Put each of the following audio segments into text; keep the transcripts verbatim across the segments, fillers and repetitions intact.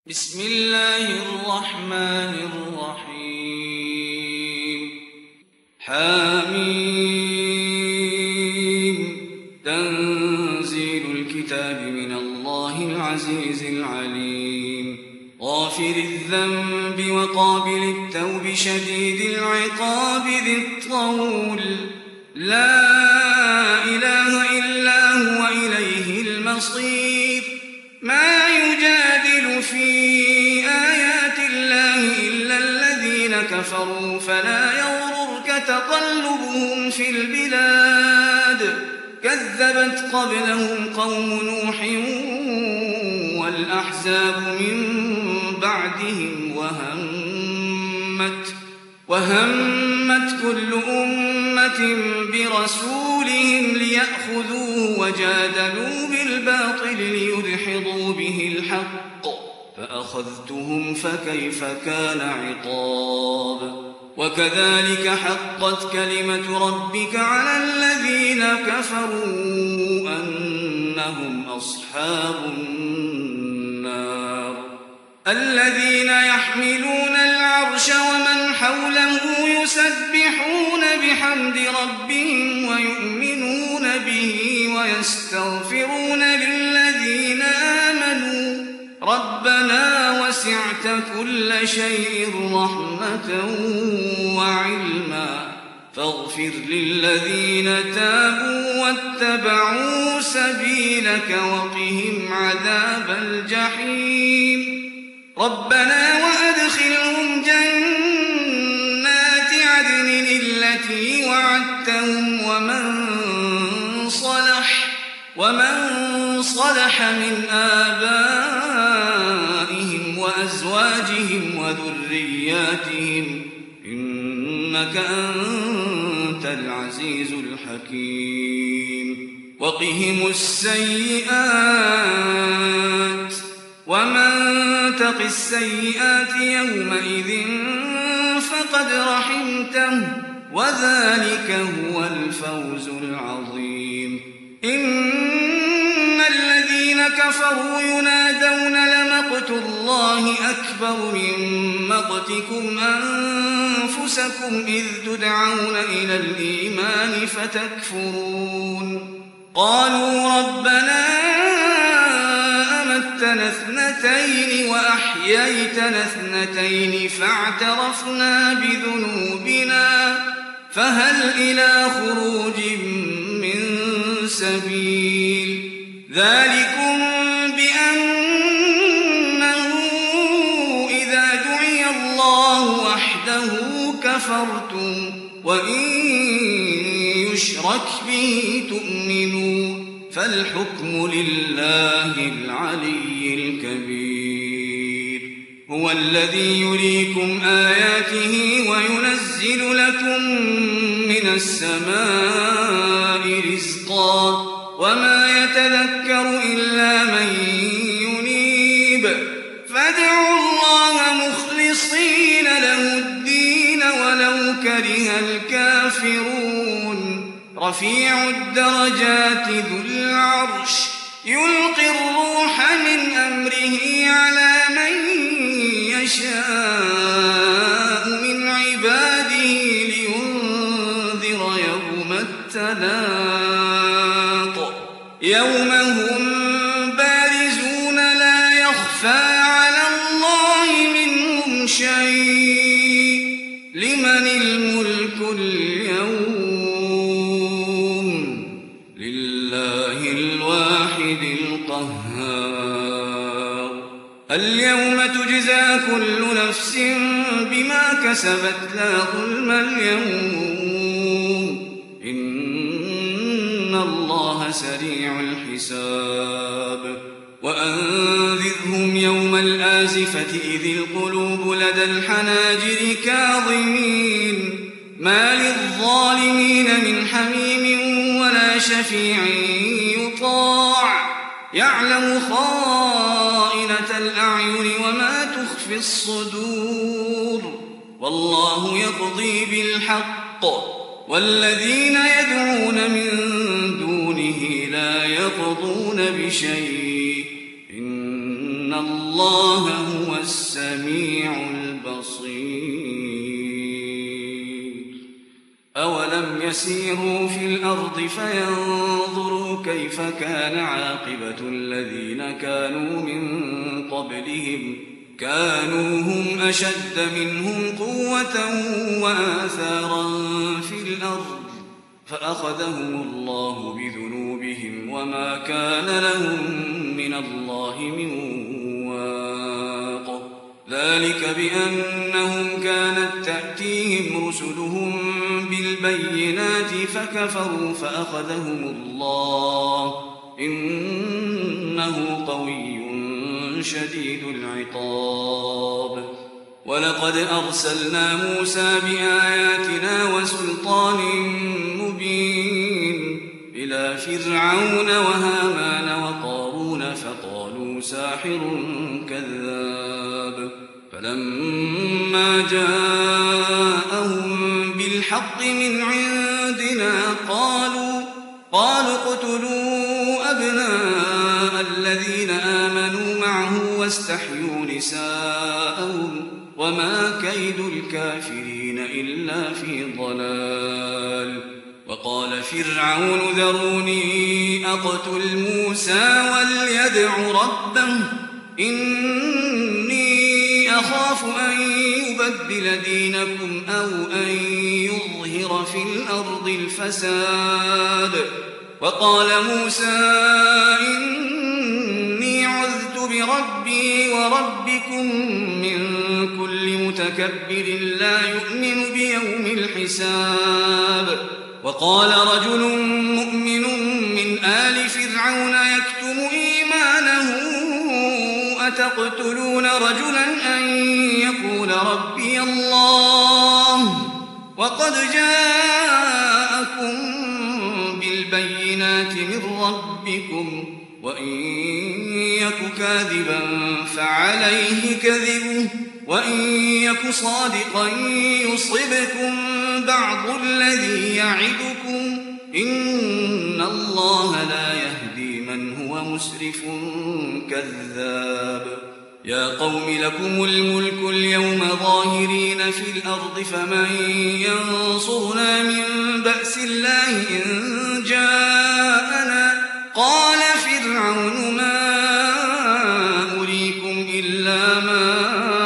بسم الله الرحمن الرحيم حميم تنزيل الكتاب من الله العزيز العليم غافر الذنب وقابل التوب شديد العقاب ذي الطول لا إله إلا هو إليه المصير ما يجادل في آيات الله إلا الذين كفروا فلا يغررك تقلبهم في البلاد كذبت قبلهم قوم نوح والأحزاب من بعدهم وهمت وهمت كل أمة برسولهم ليأخذوه وجادلوا بالباطل ليدحضوا به الحق فأخذتهم فكيف كان عقاب وكذلك حقت كلمة ربك على الذين كفروا أنهم أصحاب النار الذين يحملون العرش ومن حوله يسبحون بحمد ربهم ويؤمنون به ويستغفرون للذين آمنوا ربنا وسعت كل شيء رحمة وعلما فاغفر للذين تابوا واتبعوا سبيلك وقهم عذاب الجحيم ربنا وأدخلهم جنات عدن التي وعدتهم ومن صلح ومن صلح من آبائهم وأزواجهم وذرياتهم إنك أنت العزيز الحكيم وقهم السيئات ومن تق السيئات يومئذ فقد رحمته وذلك هو الفوز العظيم إن الذين كفروا ينادون لمقت الله أكبر من مقتكم أنفسكم إذ تدعون إلى الإيمان فتكفرون قالوا ربنا أمتنا اثنتين وأحييتنا اثنتين فاعترفنا بذنوبنا فهل إلى خروج من سبيل ذلكم بأنه إذا دعي الله وحده كفرتم وإن يشرك به تؤمنوا فالحكم لله العلي الكبير هو الذي يريكم آياته وينزل لكم من السماء رزقا وما يتذكر إلا من ينيب فادعوا الله مخلصين له الدين ولو كره الكافرون رفيع الدرجات ذو العرش يلقي الروح من أمره على من يشاء من عباده لينذر يوم التلاق يوم هم بارزون لا يخفى على الله منهم شيء لمن الملك اليوم اليوم تجزى كل نفس بما كسبت لا ظلم اليوم إن الله سريع الحساب وأنذرهم يوم الآزفة إذ القلوب لدى الحناجر كاظمين ما للظالمين من حميم ولا شفيع يطاع يعلم خائنة الأعين وما تخفي الصدور والله يقضي بالحق والذين يدعون من دونه لا يقضون بشيء إن الله الله هو السميع البصير أولم يسيروا في الأرض فينظروا كيف كان عاقبة الذين كانوا من قبلهم كانوا هم أشد منهم قوة وآثارا في الأرض فأخذهم الله بذنوبهم وما كان لهم من الله من واق ذلك بأنهم كانت تأتيهم رسلهم بالبينات فكفروا فأخذهم الله إنه قوي شديد العقاب ولقد أرسلنا موسى بآياتنا وسلطان مبين إلى فرعون وهامان وقارون فقالوا ساحر كذاب فلما جاءهم بالحق من عندنا قالوا قالوا اقتلوا أبناء الذين آمنوا معه واستحيوا نساءهم وما كيد الكافرين إلا في ضلال وقال فرعون ذروني أقتل موسى وليدع ربه إني أخاف أن يبدل دينكم أو أن يظهر في الأرض الفساد وقال موسى إني عذت بربي وربكم من كل متكبر لا يؤمن بيوم الحساب وقال رجل مؤمن من آل فرعون يكتم إيمانه أتقتلون رجلا أن يقول ربي الله وقد جاءكم بالبينات من ربكم وإن يك كاذبا فعليه كذبه وإن يك صادقا يصبكم بعض الذي يعدكم إن الله لا يهدي من هو مسرف كذاب يا قوم لكم الملك اليوم ظاهرين في الأرض فمن ينصرنا من بأس الله إن جاءنا قال فرعون ما أريكم إلا ما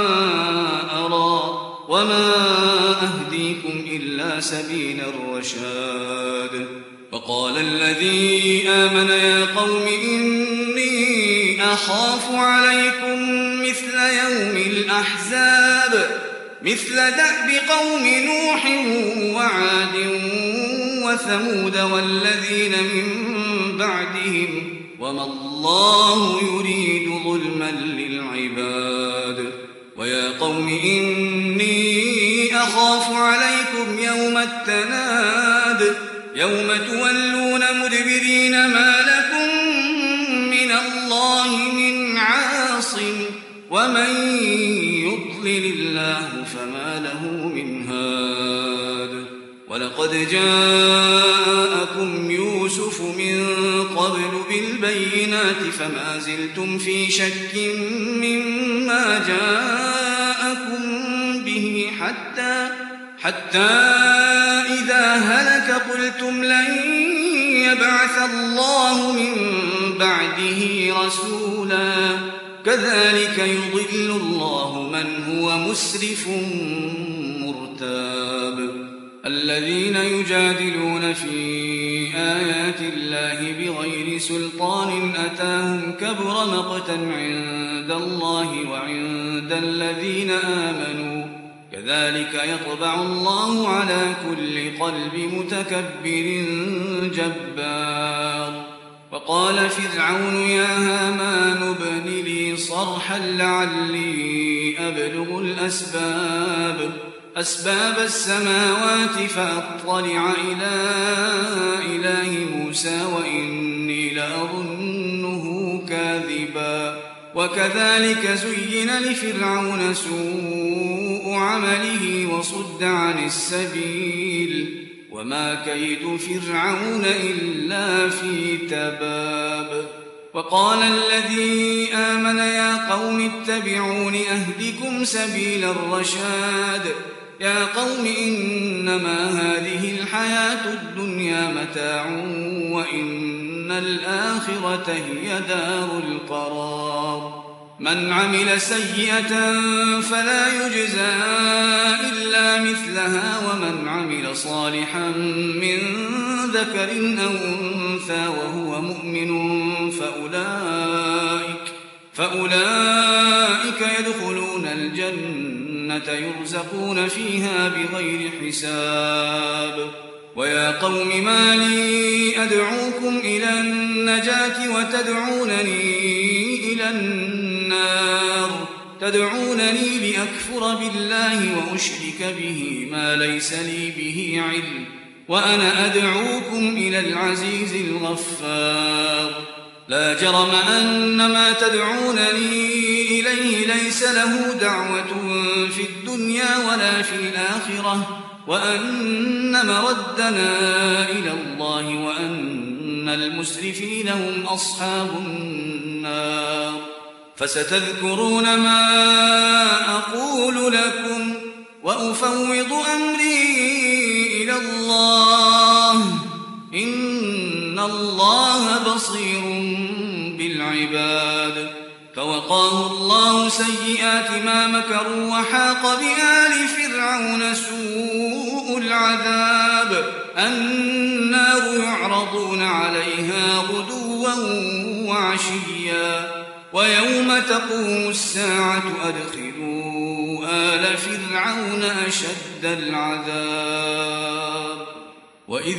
أرى وما أهديكم إلا سبيل الرشاد وقال الذي آمن يا قوم إني أخاف عليكم مثل يوم الأحزاب مثل دأب قوم نوح وعاد وثمود والذين من بعدهم وما الله يريد ظلما للعباد ويا قوم إني أخاف عليكم يوم التناد يوم تولون مدبرين ما لكم من الله من عاصم ومن يضلل الله فما له من هاد ولقد جاءكم يوسف من قبل بالبينات فما زلتم في شك مما جاءكم به حتى حتى إذا هلك قلتم لن يبعث الله من بعده رسولا كذلك يضل الله من هو مسرف مرتاب الذين يجادلون في آيات الله بغير سلطان أتاهم كبر مقتا عند الله وعند الذين آمنوا كذلك يطبع الله على كل قلب متكبر جبار وقال فرعون يا هامان ابن لي صرحا لعلي أبلغ الأسباب أسباب السماوات فأطلع إلى إله موسى وإني لأظنه كاذبا وكذلك زين لفرعون سوء عمله وصد عن السبيل وما كيد فرعون إلا في تباب وقال الذي آمن يا قوم اتبعون أهدكم سبيل الرشاد يا قوم إنما هذه الحياة الدنيا متاع وإن الآخرة هي دار القرار من عمل سيئة فلا يجزى إلا مثلها ومن عمل صالحا من ذكر أو أنثى وهو مؤمن فأولئك, فأولئك يدخلون الجنة يرزقون فيها بغير حساب ويا قوم ما لي أدعوكم إلى النجاة وتدعونني إلى النار تدعونني لأكفر بالله وأشرك به ما ليس لي به علم وأنا أدعوكم إلى العزيز الغفار لا جرم أن ما تدعونني إليه ليس له دعوة في الدنيا ولا في الآخرة وأن مردنا إلى الله وأن المسرفين هم أصحاب النار فستذكرون ما أقول لكم وأفوض أمري إلى الله إن الله بصير بالعباد فوقاه الله سيئات ما مكروا وحاق بآل فرعون سوء العذاب النار يعرضون عليها غدوا وعشيا ويوم تقوم الساعة أدخلوا آل فرعون أشد العذاب وإذ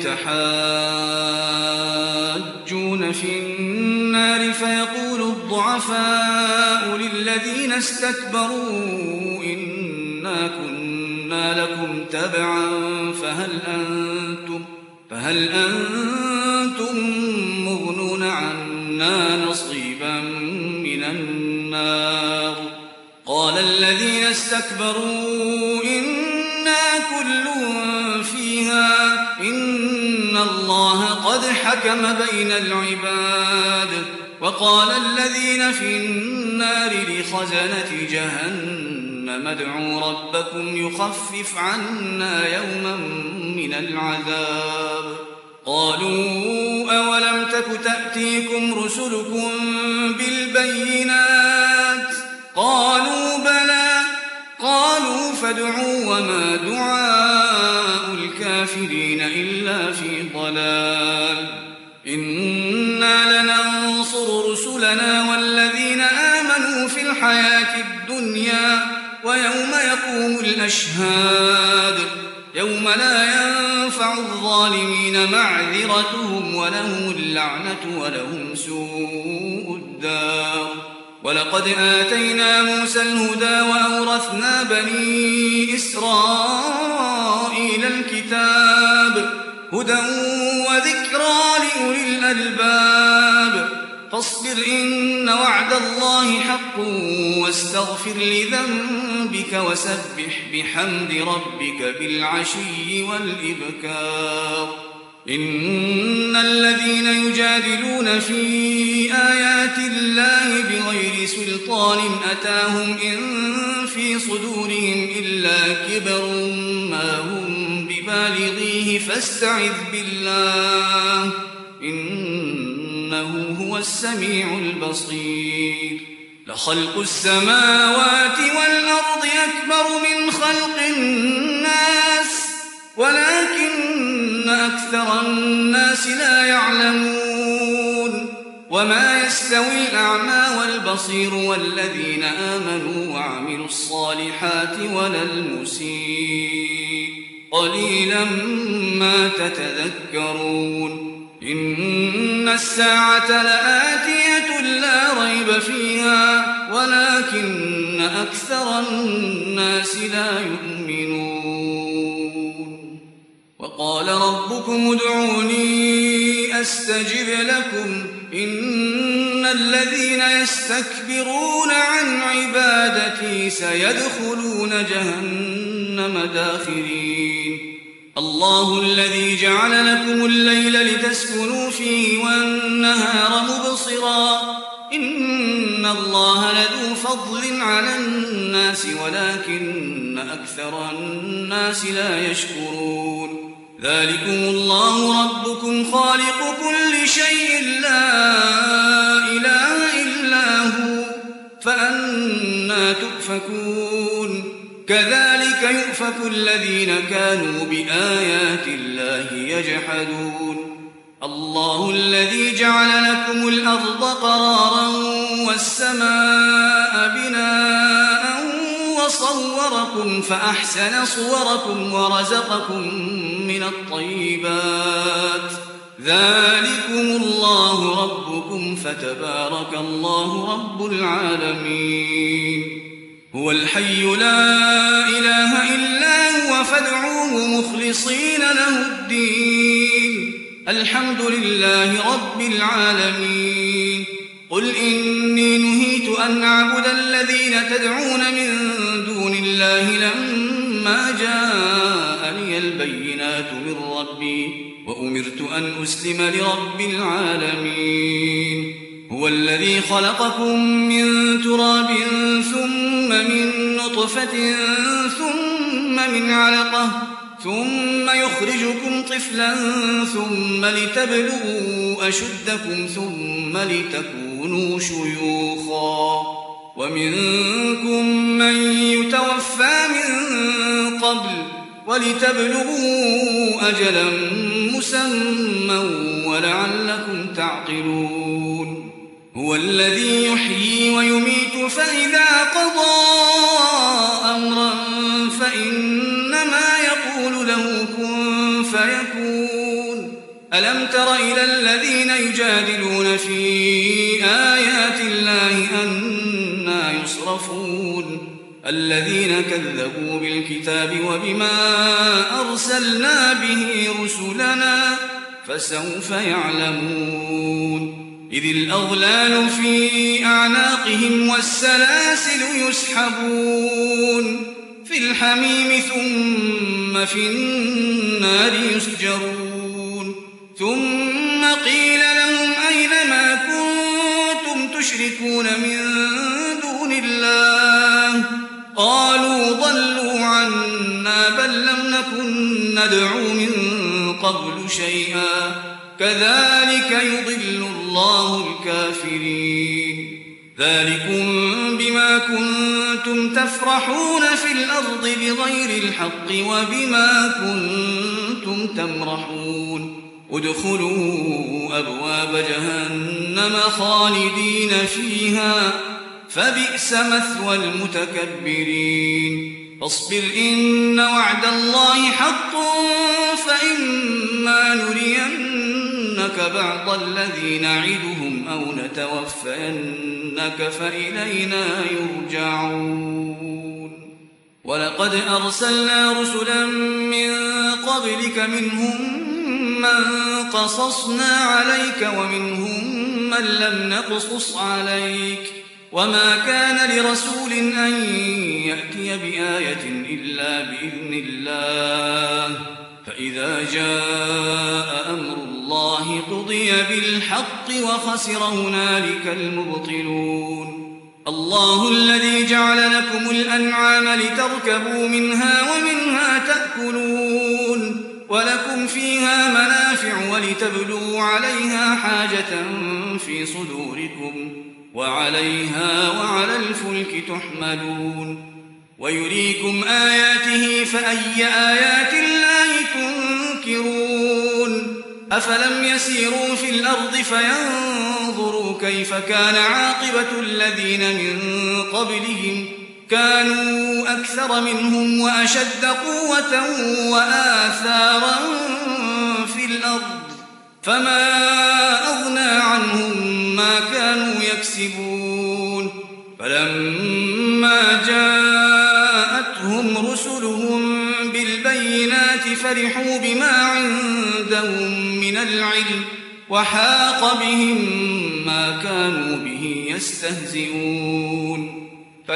يتحاجون في النار فيقول الضعفاء للذين استكبروا إنا كنا لكم تبعا فهل أنتم, فهل أنتم مغنون عنا نصيبا من النار قال الذين استكبروا إنا كل فيها إن الله قد حكم بين العباد وقال الذين في النار لخزنة جهنم ادعوا ربكم يخفف عنا يوما من العذاب قالوا أولم تك تأتيكم رسلكم بالبينات قالوا بلى قالوا فادعوا وما دعاء الكافرين إلا في ضلال إنا لننصر رسلنا والذين آمنوا في الحياة الدنيا ويوم يقوم الأشهاد يوم لا ينفع الظالمين معذرتهم ولهم اللعنة ولهم سوء الدار ولقد آتينا موسى الهدى وأورثنا بني إسرائيل الكتاب هدى وذكرى لأولي الألباب فاصبر إن وعد الله حق واستغفر لذنبك وسبح بحمد ربك بالعشي والإبكار إن الذين يجادلون في آيات الله بغير سلطان أتاهم إن في صدورهم إلا كبر ما هم ببالغيه فاستعذ بالله إنه هو السميع البصير لخلق السماوات والأرض أكبر من خلق الناس ولكن أكثر الناس لا يعلمون وما يستوي الأعمى والبصير والذين آمنوا وعملوا الصالحات ولا المسيء قليلا ما تتذكرون إن الساعة لآتية لا ريب فيها ولكن أكثر الناس لا يؤمنون وقال ربكم ادعوني أستجب لكم إن الذين يستكبرون عن عبادتي سيدخلون جهنم داخرين الله الذي جعل لكم الليل لتسكنوا فيه والنهار مبصرا إن الله لذو فضل على الناس ولكن أكثر الناس لا يشكرون ذلكم الله ربكم خالق كل شيء لا إله إلا هو فأنى تؤفكون كذلك يؤفك الذين كانوا بآيات الله يجحدون الله الذي جعل لكم الأرض قرارا والسماء بناء وصوركم فأحسن صوركم ورزقكم من الطيبات ذلكم الله ربكم فتبارك الله رب العالمين هو الحي لا إله إلا هو فادعوه مخلصين له الدين الحمد لله رب العالمين قل إني نهيت أن أعبد الذين تدعون من دون الله لما جاءني البينات من ربي وأمرت أن أسلم لرب العالمين هو الذي خلقكم من تراب ثم من نطفة ثم من علقة ثم يخرجكم طفلا ثم لتبلغوا أشدكم ثم لتكونوا شيوخا ومنكم من يتوفى من قبل ولتبلغوا أجلا مسمى ولعلكم تعقلون هو الذي يحيي ويميت فإذا قضى أمرا فإنما يقول له كن فيكون ألم تر إلى الذين يجادلون في آيات الله أنى يصرفون الذين كذبوا بالكتاب وبما أرسلنا به رسلنا فسوف يعلمون إذ الأغلال في أعناقهم والسلاسل يسحبون في الحميم ثم في النار يسجرون ثم قيل لهم أين ما كنتم تشركون من دون الله قالوا ضلوا عنا بل لم نكن ندعو من قبل شيئا كذلك يضل الله الكافرين ذلكم بما كنتم تفرحون في الأرض بغير الحق وبما كنتم تمرحون ادخلوا أبواب جهنم خالدين فيها فبئس مثوى المتكبرين فاصبر إن وعد الله حق فإما نرينك بعض الذي نعدهم أو نتوفينك فإلينا يرجعون ولقد أرسلنا رسلا من قبلك منهم من قصصنا عليك ومنهم من لم نقصص عليك وما كان لرسول أن يأتي بآية إلا بإذن الله فإذا جاء أمر الله قضي بالحق وخسر هنالك المبطلون الله الذي جعل لكم الأنعام لتركبوا منها ومنها تأكلون ولكم فيها منافع ولتبلغوا عليها حاجة في صدوركم وعليها وعلى الفلك تحملون ويريكم آياته فأي آيات الله تنكرون أفلم يسيروا في الأرض فينظروا كيف كان عاقبة الذين من قبلهم كانوا أكثر منهم وأشد قوة وآثارا في الأرض فما أغنى عنهم ما كانوا يكسبون فلما جاءتهم رسلهم بالبينات فرحوا بما عندهم من العلم وحاق بهم ما كانوا به يستهزئون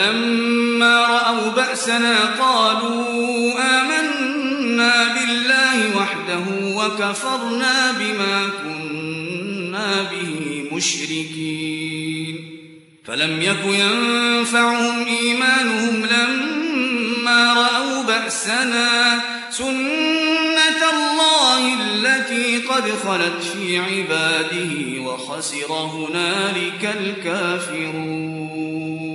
فلما رأوا بأسنا قالوا آمنا بالله وحده وكفرنا بما كنا به مشركين فلم يك ينفعهم إيمانهم لما رأوا بأسنا سنة الله التي قد خلت في عباده وخسر هنالك الكافرون